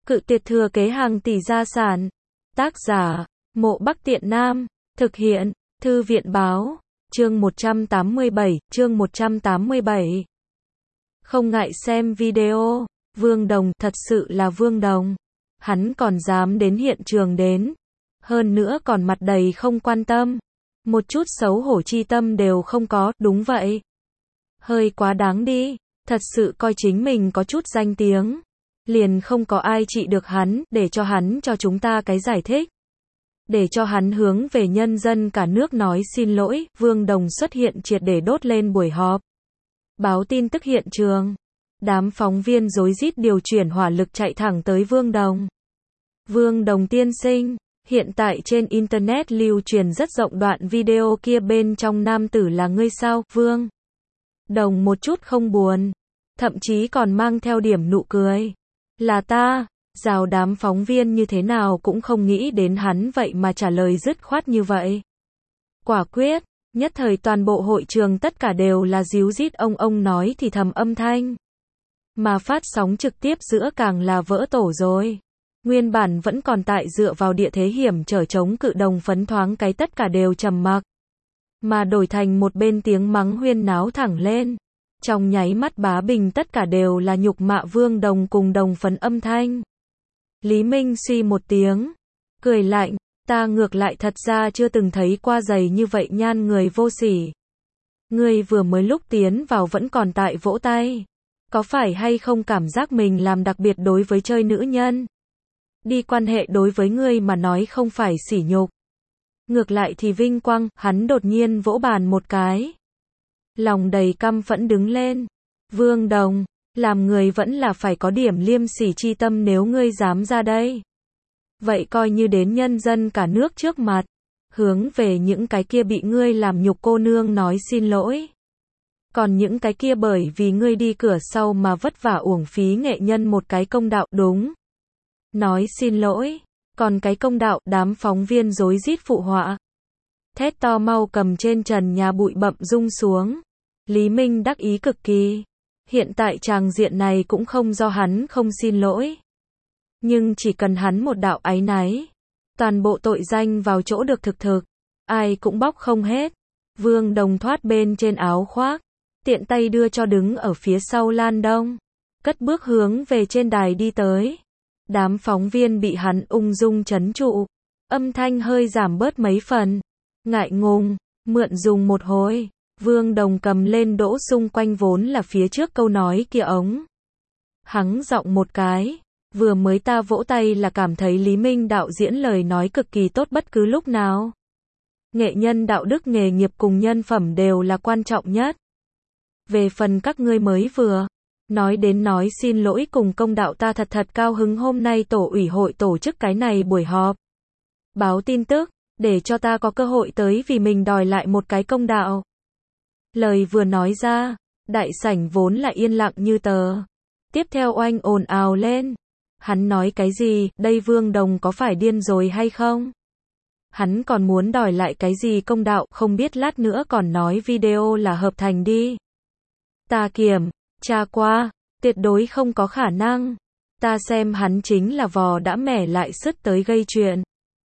Cự tuyệt thừa kế hàng tỷ gia sản. Tác giả, Mộ Bắc Tiện Nam. Thực hiện, Thư viện báo. Chương 187. Không ngại xem video. Vương Đồng, thật sự là Vương Đồng. Hắn còn dám đến hiện trường đến. Hơn nữa còn mặt đầy không quan tâm. Một chút xấu hổ chi tâm đều không có, đúng vậy. Hơi quá đáng đi, thật sự coi chính mình có chút danh tiếng. Liền không có ai trị được hắn, để cho hắn cho chúng ta cái giải thích. Để cho hắn hướng về nhân dân cả nước nói xin lỗi, Vương Đồng xuất hiện triệt để đốt lên buổi họp. Báo tin tức hiện trường. Đám phóng viên rối rít điều chuyển hỏa lực chạy thẳng tới Vương Đồng. Vương Đồng tiên sinh, hiện tại trên Internet lưu truyền rất rộng đoạn video kia bên trong nam tử là ngươi sao, Vương Đồng một chút không buồn, thậm chí còn mang theo điểm nụ cười. Là ta, rào đám phóng viên như thế nào cũng không nghĩ đến hắn vậy mà trả lời dứt khoát như vậy. Quả quyết, nhất thời toàn bộ hội trường tất cả đều là ríu rít ông nói thì thầm âm thanh. Mà phát sóng trực tiếp giữa càng là vỡ tổ rồi. Nguyên bản vẫn còn tại dựa vào địa thế hiểm trở chống cự đồng phấn thoáng cái tất cả đều trầm mặc. Mà đổi thành một bên tiếng mắng huyên náo thẳng lên. Trong nháy mắt bá bình tất cả đều là nhục mạ Vương Đồng cùng đồng phấn âm thanh. Lý Minh suy một tiếng, cười lạnh, ta ngược lại thật ra chưa từng thấy qua giày như vậy nhan người vô sỉ. Ngươi vừa mới lúc tiến vào vẫn còn tại vỗ tay. Có phải hay không cảm giác mình làm đặc biệt đối với chơi nữ nhân? Đi quan hệ đối với ngươi mà nói không phải sỉ nhục. Ngược lại thì vinh quang, hắn đột nhiên vỗ bàn một cái. Lòng đầy căm phẫn đứng lên. Vương Đồng, làm người vẫn là phải có điểm liêm sỉ chi tâm nếu ngươi dám ra đây. Vậy coi như đến nhân dân cả nước trước mặt. Hướng về những cái kia bị ngươi làm nhục cô nương nói xin lỗi. Còn những cái kia bởi vì ngươi đi cửa sau mà vất vả uổng phí nghệ nhân một cái công đạo đúng. Nói xin lỗi. Còn cái công đạo đám phóng viên rối rít phụ họa. Thét to mau cầm trên trần nhà bụi bặm rung xuống. Lý Minh đắc ý cực kỳ. Hiện tại tràng diện này cũng không do hắn không xin lỗi. Nhưng chỉ cần hắn một đạo áy náy. Toàn bộ tội danh vào chỗ được thực. Ai cũng bóc không hết. Vương Đồng thoát bên trên áo khoác. Tiện tay đưa cho đứng ở phía sau Lan Đông. Cất bước hướng về trên đài đi tới. Đám phóng viên bị hắn ung dung trấn trụ. Âm thanh hơi giảm bớt mấy phần. Ngại ngùng, mượn dùng một hồi. Vương Đồng cầm lên đỗ xung quanh vốn là phía trước câu nói kia ống. Hắng giọng một cái. Vừa mới ta vỗ tay là cảm thấy Lý Minh đạo diễn lời nói cực kỳ tốt bất cứ lúc nào. Nghệ nhân đạo đức nghề nghiệp cùng nhân phẩm đều là quan trọng nhất. Về phần các ngươi mới vừa nói đến nói xin lỗi cùng công đạo ta thật cao hứng hôm nay tổ ủy hội tổ chức cái này buổi họp. Báo tin tức, để cho ta có cơ hội tới vì mình đòi lại một cái công đạo. Lời vừa nói ra, đại sảnh vốn là yên lặng như tờ. Tiếp theo oanh ồn ào lên. Hắn nói cái gì, đây Vương Đồng có phải điên rồi hay không? Hắn còn muốn đòi lại cái gì công đạo, không biết lát nữa còn nói video là hợp thành đi. Ta kiểm tra qua, tuyệt đối không có khả năng. Ta xem hắn chính là vò đã mẻ lại sứt tới gây chuyện.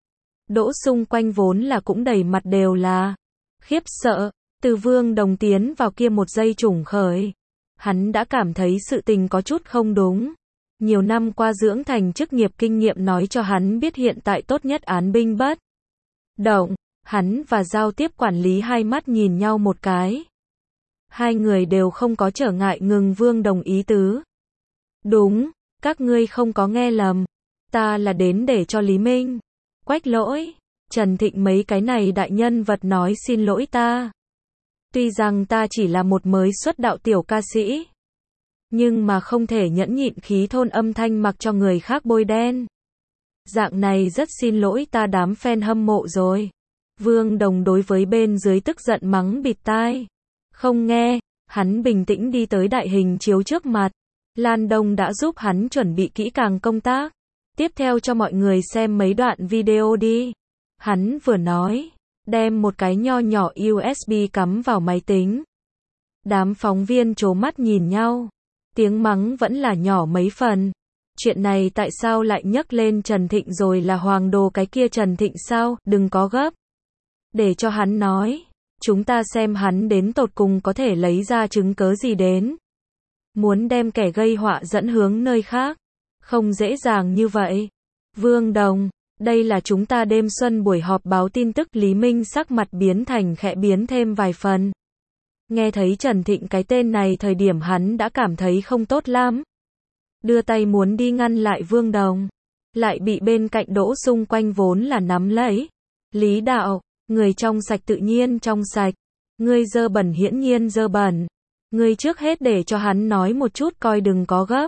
Đỗ xung quanh vốn là cũng đầy mặt đều là khiếp sợ. Từ Vương Đồng tiến vào kia một giây trùng khởi. Hắn đã cảm thấy sự tình có chút không đúng. Nhiều năm qua dưỡng thành chức nghiệp kinh nghiệm nói cho hắn biết hiện tại tốt nhất án binh bất động. Hắn và giao tiếp quản lý hai mắt nhìn nhau một cái. Hai người đều không có trở ngại ngừng Vương Đồng ý tứ. Đúng, các ngươi không có nghe lầm. Ta là đến để cho Lý Minh, Quách Lỗi, Trần Thịnh mấy cái này đại nhân vật nói xin lỗi ta. Tuy rằng ta chỉ là một mới xuất đạo tiểu ca sĩ. Nhưng mà không thể nhẫn nhịn khí thôn âm thanh mặc cho người khác bôi đen. Dạng này rất xin lỗi ta đám fan hâm mộ rồi. Vương Đồng đối với bên dưới tức giận mắng bịt tai. Không nghe, hắn bình tĩnh đi tới đại hình chiếu trước mặt. Lan Đông đã giúp hắn chuẩn bị kỹ càng công tác. Tiếp theo cho mọi người xem mấy đoạn video đi. Hắn vừa nói, đem một cái nho nhỏ USB cắm vào máy tính. Đám phóng viên trố mắt nhìn nhau. Tiếng mắng vẫn là nhỏ mấy phần. Chuyện này tại sao lại nhắc lên Trần Thịnh rồi, là Hoàng Đồ cái kia Trần Thịnh sao? Đừng có gấp. Để cho hắn nói. Chúng ta xem hắn đến tột cùng có thể lấy ra chứng cớ gì đến. Muốn đem kẻ gây họa dẫn hướng nơi khác. Không dễ dàng như vậy. Vương Đồng, đây là chúng ta đêm xuân buổi họp báo tin tức. Lý Minh sắc mặt biến thành khẽ biến thêm vài phần. Nghe thấy Trần Thịnh cái tên này thời điểm hắn đã cảm thấy không tốt lắm. Đưa tay muốn đi ngăn lại Vương Đồng. Lại bị bên cạnh Đỗ xung quanh vốn là nắm lấy. Lý đạo, người trong sạch tự nhiên trong sạch. Ngươi dơ bẩn hiển nhiên dơ bẩn. Ngươi trước hết để cho hắn nói một chút coi, đừng có gấp.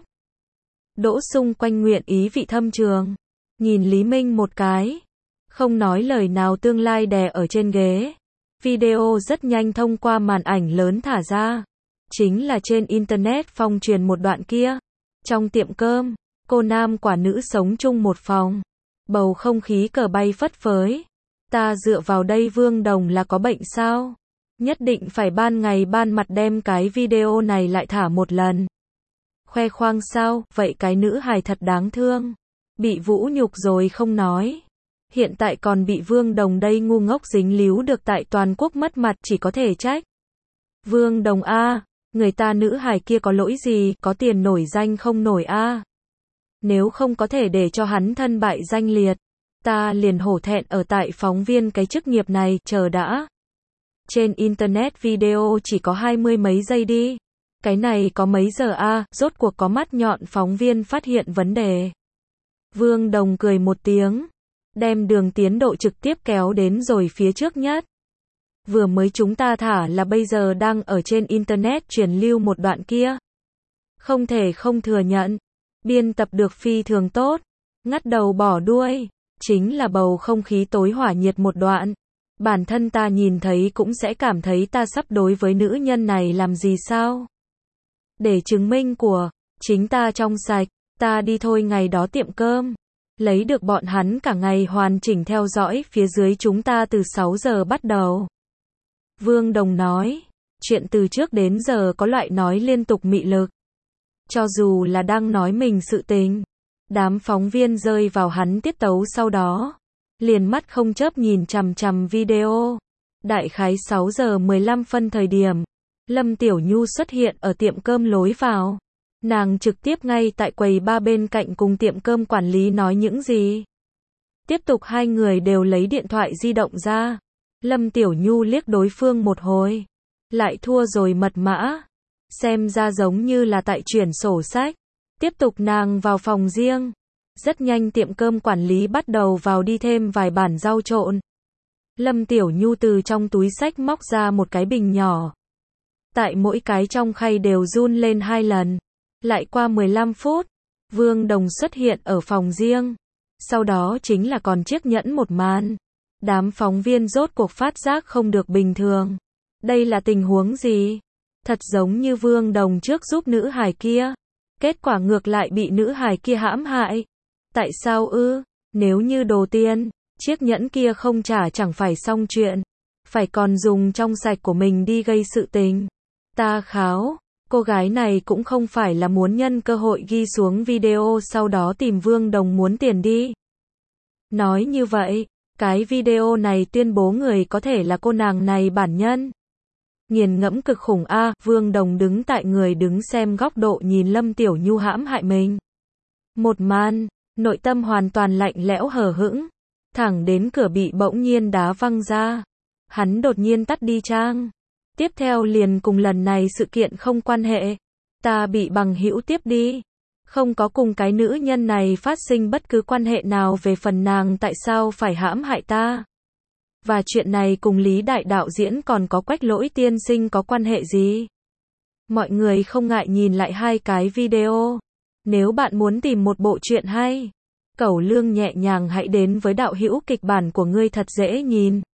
Đỗ xung quanh nguyện ý vị thâm trường. Nhìn Lý Minh một cái. Không nói lời nào, tương lai đè ở trên ghế. Video rất nhanh thông qua màn ảnh lớn thả ra. Chính là trên Internet phong truyền một đoạn kia. Trong tiệm cơm, cô nam quả nữ sống chung một phòng. Bầu không khí cờ bay phất phới. Ta dựa vào đây Vương Đồng là có bệnh sao? Nhất định phải ban ngày ban mặt đem cái video này lại thả một lần. Khoe khoang sao? Vậy cái nữ hài thật đáng thương. Bị vũ nhục rồi không nói. Hiện tại còn bị Vương Đồng đây ngu ngốc dính líu được tại toàn quốc mất mặt, chỉ có thể trách. Vương Đồng a, người ta nữ hài kia có lỗi gì, có tiền nổi danh không nổi a. Nếu không có thể để cho hắn thân bại danh liệt, ta liền hổ thẹn ở tại phóng viên cái chức nghiệp này, chờ đã. Trên Internet video chỉ có 20 mấy giây đi. Cái này có mấy giờ a, rốt cuộc có mắt nhọn phóng viên phát hiện vấn đề. Vương Đồng cười một tiếng. Đem đường tiến độ trực tiếp kéo đến rồi phía trước nhất. Vừa mới chúng ta thả là bây giờ đang ở trên Internet truyền lưu một đoạn kia. Không thể không thừa nhận. Biên tập được phi thường tốt. Ngắt đầu bỏ đuôi. Chính là bầu không khí tối hỏa nhiệt một đoạn. Bản thân ta nhìn thấy cũng sẽ cảm thấy ta sắp đối với nữ nhân này làm gì sao. Để chứng minh của chính ta trong sạch, ta đi thôi. Ngày đó tiệm cơm. Lấy được bọn hắn cả ngày hoàn chỉnh theo dõi phía dưới chúng ta từ 6 giờ bắt đầu. Vương Đồng nói, chuyện từ trước đến giờ có loại nói liên tục mị lực. Cho dù là đang nói mình sự tình, đám phóng viên rơi vào hắn tiết tấu sau đó. Liền mắt không chớp nhìn chằm chằm video. Đại khái 6 giờ 15 phân thời điểm, Lâm Tiểu Nhu xuất hiện ở tiệm cơm lối vào. Nàng trực tiếp ngay tại quầy ba bên cạnh cùng tiệm cơm quản lý nói những gì. Tiếp tục hai người đều lấy điện thoại di động ra. Lâm Tiểu Nhu liếc đối phương một hồi. Lại thua rồi mật mã. Xem ra giống như là tại chuyển sổ sách. Tiếp tục nàng vào phòng riêng. Rất nhanh tiệm cơm quản lý bắt đầu vào đi thêm vài bản rau trộn. Lâm Tiểu Nhu từ trong túi xách móc ra một cái bình nhỏ. Tại mỗi cái trong khay đều run lên 2 lần. Lại qua 15 phút, Vương Đồng xuất hiện ở phòng riêng. Sau đó chính là còn chiếc nhẫn một màn. Đám phóng viên rốt cuộc phát giác không được bình thường. Đây là tình huống gì? Thật giống như Vương Đồng trước giúp nữ hài kia. Kết quả ngược lại bị nữ hài kia hãm hại. Tại sao ư? Nếu như đồ tiền, chiếc nhẫn kia không trả chẳng phải xong chuyện. Phải còn dùng trong sạch của mình đi gây sự tình. Ta kháo. Cô gái này cũng không phải là muốn nhân cơ hội ghi xuống video sau đó tìm Vương Đồng muốn tiền đi. Nói như vậy, cái video này tuyên bố người có thể là cô nàng này bản nhân. Nghiền ngẫm cực khủng a. Vương Đồng đứng tại người đứng xem góc độ nhìn Lâm Tiểu Nhu hãm hại mình. Một màn, nội tâm hoàn toàn lạnh lẽo hờ hững. Thẳng đến cửa bị bỗng nhiên đá văng ra. Hắn đột nhiên tắt đi trang. Tiếp theo liền cùng lần này sự kiện không quan hệ. Ta bị bằng hữu tiếp đi. Không có cùng cái nữ nhân này phát sinh bất cứ quan hệ nào, về phần nàng tại sao phải hãm hại ta. Và chuyện này cùng Lý Đại đạo diễn còn có Quách Lỗi tiên sinh có quan hệ gì? Mọi người không ngại nhìn lại hai cái video. Nếu bạn muốn tìm một bộ truyện hay, cẩu lương nhẹ nhàng hãy đến với đạo hữu kịch bản của ngươi thật dễ nhìn.